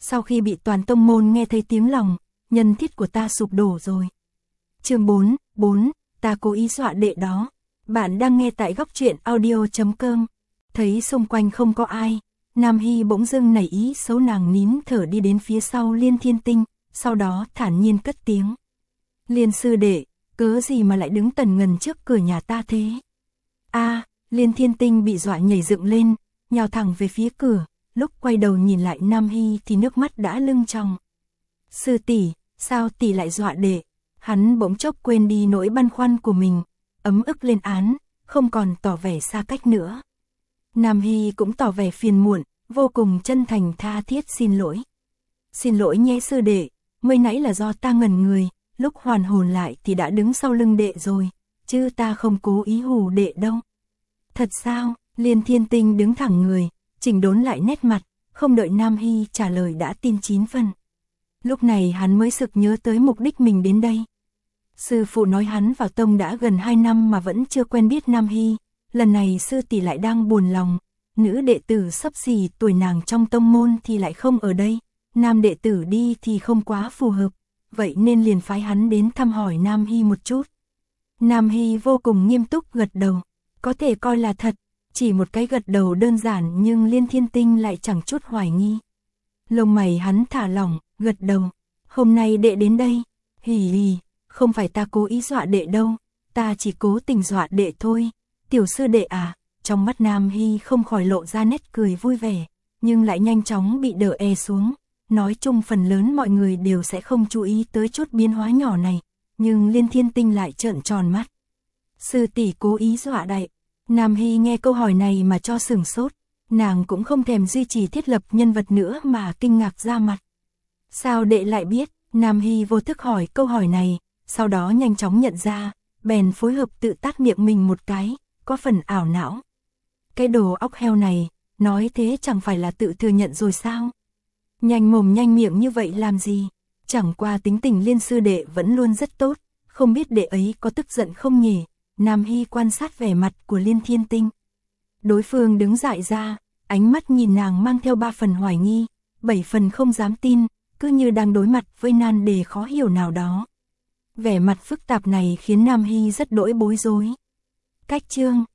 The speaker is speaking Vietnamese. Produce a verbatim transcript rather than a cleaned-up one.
sau khi bị toàn tông môn nghe thấy tiếng lòng, nhân thiết của ta sụp đổ rồi. Chương bốn, bốn, ta cố ý dọa đệ đó. Bạn đang nghe tại góc truyện audio chấm com. Thấy xung quanh không có ai, Nam Hy bỗng dưng nảy ý xấu, nàng nín thở đi đến phía sau Liên Thiên Tinh, sau đó thản nhiên cất tiếng. Liên sư đệ, cớ gì mà lại đứng tần ngần trước cửa nhà ta thế? A, Liên Thiên Tinh bị dọa nhảy dựng lên, nhào thẳng về phía cửa, lúc quay đầu nhìn lại Nam Hy thì nước mắt đã lưng tròng. Sư tỷ, sao tỷ lại dọa đệ? Hắn bỗng chốc quên đi nỗi băn khoăn của mình, ấm ức lên án, không còn tỏ vẻ xa cách nữa. Nam Hy cũng tỏ vẻ phiền muộn, vô cùng chân thành tha thiết xin lỗi. Xin lỗi nhé sư đệ, mới nãy là do ta ngẩn người, lúc hoàn hồn lại thì đã đứng sau lưng đệ rồi, chứ ta không cố ý hù đệ đâu. Thật sao? Liên Thiên Tinh đứng thẳng người, chỉnh đốn lại nét mặt, không đợi Nam Hy trả lời đã tin chín phần. Lúc này hắn mới sực nhớ tới mục đích mình đến đây. Sư phụ nói hắn vào tông đã gần hai năm mà vẫn chưa quen biết Nam Hy, lần này sư tỷ lại đang buồn lòng, nữ đệ tử xấp xỉ tuổi nàng trong tông môn thì lại không ở đây, nam đệ tử đi thì không quá phù hợp, vậy nên liền phái hắn đến thăm hỏi Nam Hy một chút. Nam Hy vô cùng nghiêm túc gật đầu, có thể coi là thật, chỉ một cái gật đầu đơn giản nhưng Liên Thiên Tinh lại chẳng chút hoài nghi. Lông mày hắn thả lỏng, gật đầu, hôm nay đệ đến đây, hì hì, không phải ta cố ý dọa đệ đâu, ta chỉ cố tình dọa đệ thôi, tiểu sư đệ à. Trong mắt Nam Hy không khỏi lộ ra nét cười vui vẻ, nhưng lại nhanh chóng bị đỡ e xuống, nói chung phần lớn mọi người đều sẽ không chú ý tới chút biến hóa nhỏ này, nhưng Liên Thiên Tinh lại trợn tròn mắt. Sư tỷ cố ý dọa đại. Nam Hy nghe câu hỏi này mà cho sửng sốt, nàng cũng không thèm duy trì thiết lập nhân vật nữa mà kinh ngạc ra mặt. Sao đệ lại biết? Nam Hy vô thức hỏi câu hỏi này, sau đó nhanh chóng nhận ra, bèn phối hợp tự tát miệng mình một cái, có phần ảo não. Cái đồ óc heo này, nói thế chẳng phải là tự thừa nhận rồi sao? Nhanh mồm nhanh miệng như vậy làm gì? Chẳng qua tính tình Liên sư đệ vẫn luôn rất tốt, không biết đệ ấy có tức giận không nhỉ? Nam Hy quan sát vẻ mặt của Liên Thiên Tinh. Đối phương đứng dại ra, ánh mắt nhìn nàng mang theo ba phần hoài nghi, bảy phần không dám tin, cứ như đang đối mặt với nan đề khó hiểu nào đó. Vẻ mặt phức tạp này khiến Nam Hy rất đỗi bối rối. Cách chương